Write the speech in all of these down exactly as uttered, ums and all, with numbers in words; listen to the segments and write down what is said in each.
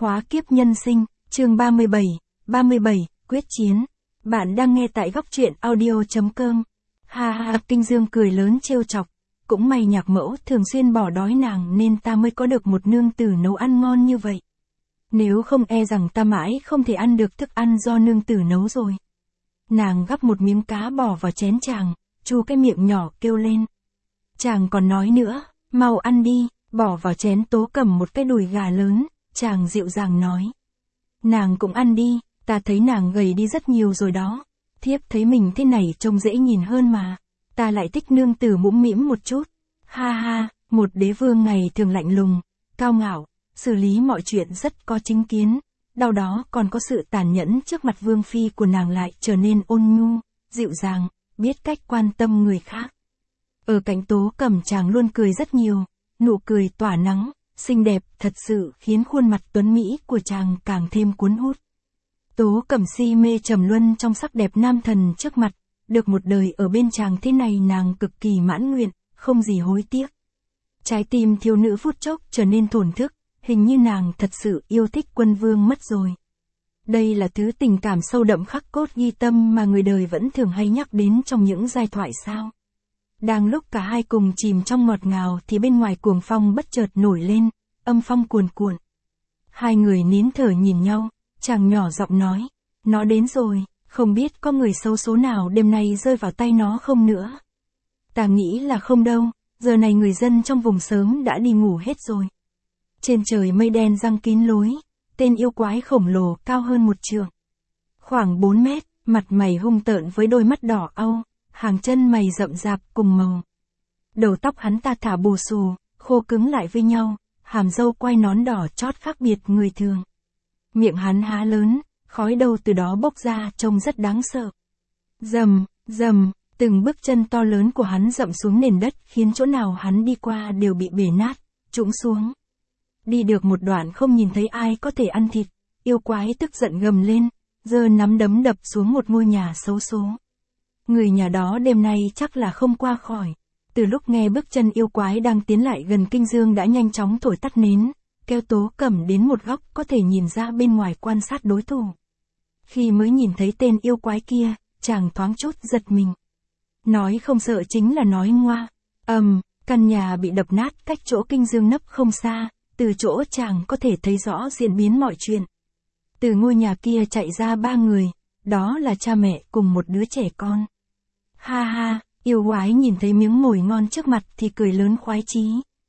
Khóa kiếp nhân sinh, chương ba mươi bảy, ba mươi bảy, quyết chiến. Bạn đang nghe tại góc truyện audio.com. Ha ha, Kinh Dương cười lớn trêu chọc. Cũng may nhạc mẫu thường xuyên bỏ đói nàng nên ta mới có được một nương tử nấu ăn ngon như vậy. Nếu không e rằng ta mãi không thể ăn được thức ăn do nương tử nấu rồi. Nàng gắp một miếng cá bỏ vào chén chàng, chu cái miệng nhỏ kêu lên. Chàng còn nói nữa, mau ăn đi, bỏ vào chén Tố Cẩm một cái đùi gà lớn, chàng dịu dàng nói. Nàng cũng ăn đi, ta thấy nàng gầy đi rất nhiều rồi đó. Thiếp thấy mình thế này trông dễ nhìn hơn mà. Ta lại thích nương tử mũm mĩm một chút. Ha ha, một đế vương ngày thường lạnh lùng, cao ngạo, xử lý mọi chuyện rất có chính kiến. Đau đó còn có sự tàn nhẫn trước mặt vương phi của nàng lại trở nên ôn nhu, dịu dàng, biết cách quan tâm người khác. Ở cạnh Tố Cẩm chàng luôn cười rất nhiều, nụ cười tỏa nắng, xinh đẹp thật sự khiến khuôn mặt tuấn mỹ của chàng càng thêm cuốn hút. Tố Cẩm si mê trầm luân trong sắc đẹp nam thần trước mặt, được một đời ở bên chàng thế này nàng cực kỳ mãn nguyện, không gì hối tiếc. Trái tim thiếu nữ phút chốc trở nên thổn thức, hình như nàng thật sự yêu thích quân vương mất rồi. Đây là thứ tình cảm sâu đậm khắc cốt ghi tâm mà người đời vẫn thường hay nhắc đến trong những giai thoại sao. Đang lúc cả hai cùng chìm trong ngọt ngào thì bên ngoài cuồng phong bất chợt nổi lên, âm phong cuồn cuộn. Hai người nín thở nhìn nhau, chàng nhỏ giọng nói, nó đến rồi, không biết có người xấu số nào đêm nay rơi vào tay nó không nữa. Ta nghĩ là không đâu, giờ này người dân trong vùng sớm đã đi ngủ hết rồi. Trên trời mây đen giăng kín lối, tên yêu quái khổng lồ cao hơn một trượng. Khoảng bốn mét, mặt mày hung tợn với đôi mắt đỏ au, hàng chân mày rậm rạp cùng màu. Đầu tóc hắn ta thả bù xù, khô cứng lại với nhau, hàm râu quai nón đỏ chót khác biệt người thường. Miệng hắn há lớn, khói đâu từ đó bốc ra trông rất đáng sợ. Rầm, rầm, từng bước chân to lớn của hắn dậm xuống nền đất khiến chỗ nào hắn đi qua đều bị bể nát, trũng xuống. Đi được một đoạn không nhìn thấy ai có thể ăn thịt, yêu quái tức giận gầm lên, giơ nắm đấm đập xuống một ngôi nhà xấu số. Người nhà đó đêm nay chắc là không qua khỏi. Từ lúc nghe bước chân yêu quái đang tiến lại gần Kinh Dương đã nhanh chóng thổi tắt nến, kéo Tố Cẩm đến một góc có thể nhìn ra bên ngoài quan sát đối thủ. Khi mới nhìn thấy tên yêu quái kia, chàng thoáng chút giật mình. Nói không sợ chính là nói ngoa. Ầm, um, căn nhà bị đập nát cách chỗ Kinh Dương nấp không xa, từ chỗ chàng có thể thấy rõ diễn biến mọi chuyện. Từ ngôi nhà kia chạy ra ba người, đó là cha mẹ cùng một đứa trẻ con. Ha ha, yêu quái nhìn thấy miếng mồi ngon trước mặt thì cười lớn khoái chí.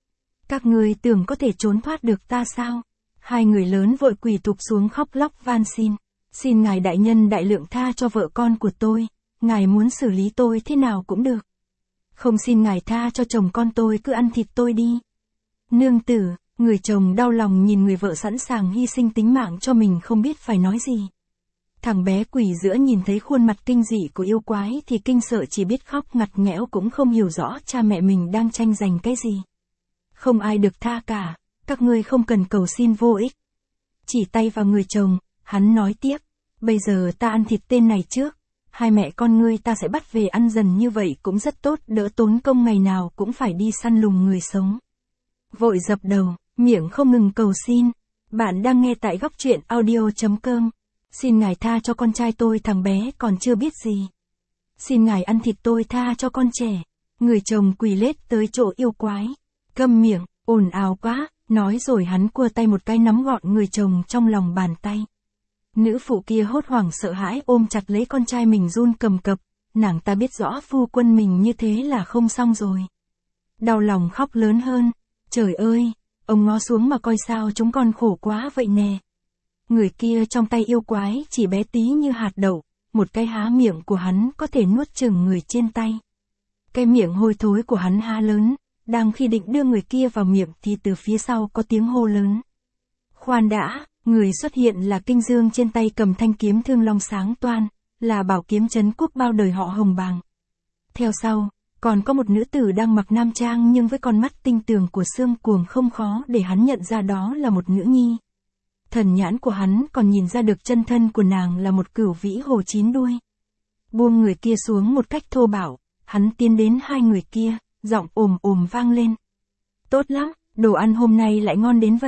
Các ngươi tưởng có thể trốn thoát được ta sao? Hai người lớn vội quỳ thụp xuống khóc lóc van xin. Xin ngài đại nhân đại lượng tha cho vợ con của tôi, ngài muốn xử lý tôi thế nào cũng được. Không xin ngài tha cho chồng con tôi cứ ăn thịt tôi đi. Nương tử, người chồng đau lòng nhìn người vợ sẵn sàng hy sinh tính mạng cho mình không biết phải nói gì. Thằng bé quỷ giữa nhìn thấy khuôn mặt kinh dị của yêu quái thì kinh sợ chỉ biết khóc ngặt nghẽo cũng không hiểu rõ cha mẹ mình đang tranh giành cái gì. Không ai được tha cả, các ngươi không cần cầu xin vô ích. Chỉ tay vào người chồng, hắn nói tiếp, bây giờ ta ăn thịt tên này trước, hai mẹ con ngươi ta sẽ bắt về ăn dần như vậy cũng rất tốt, đỡ tốn công ngày nào cũng phải đi săn lùng người sống. Vội dập đầu, miệng không ngừng cầu xin. Bạn đang nghe tại góc truyện audio.com. Xin ngài tha cho con trai tôi, thằng bé còn chưa biết gì. Xin ngài ăn thịt tôi, tha cho con trẻ. Người chồng quỳ lết tới chỗ yêu quái. Câm miệng, ồn ào quá, nói rồi hắn cua tay một cái nắm gọn người chồng trong lòng bàn tay. Nữ phụ kia hốt hoảng sợ hãi ôm chặt lấy con trai mình run cầm cập, nàng ta biết rõ phu quân mình như thế là không xong rồi. Đau lòng khóc lớn hơn, trời ơi, ông ngó xuống mà coi sao chúng con khổ quá vậy nè. Người kia trong tay yêu quái chỉ bé tí như hạt đậu, một cái há miệng của hắn có thể nuốt chửng người trên tay. Cái miệng hôi thối của hắn há lớn, đang khi định đưa người kia vào miệng thì từ phía sau có tiếng hô lớn. Khoan đã, người xuất hiện là Kinh Dương trên tay cầm thanh kiếm thương long sáng toan, là bảo kiếm trấn quốc bao đời họ Hồng Bàng. Theo sau, còn có một nữ tử đang mặc nam trang nhưng với con mắt tinh tường của Xương Cuồng không khó để hắn nhận ra đó là một nữ nhi. Thần nhãn của hắn còn nhìn ra được chân thân của nàng là một cửu vĩ hồ chín đuôi. Buông người kia xuống một cách thô bạo, hắn tiến đến hai người kia, giọng ồm ồm vang lên. Tốt lắm, đồ ăn hôm nay lại ngon đến vậy.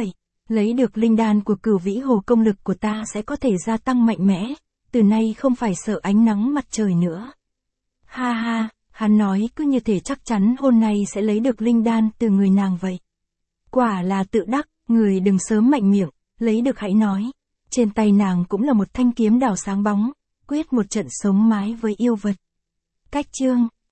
Lấy được linh đan của Cửu Vĩ Hồ, công lực của ta sẽ có thể gia tăng mạnh mẽ, từ nay không phải sợ ánh nắng mặt trời nữa. Ha ha, hắn nói cứ như thể chắc chắn hôm nay sẽ lấy được linh đan từ người nàng vậy. Quả là tự đắc, người đừng sớm mạnh miệng, lấy được hãy nói. Trên tay nàng cũng là một thanh kiếm đào sáng bóng, quyết một trận sống mái với yêu vật. Cách chương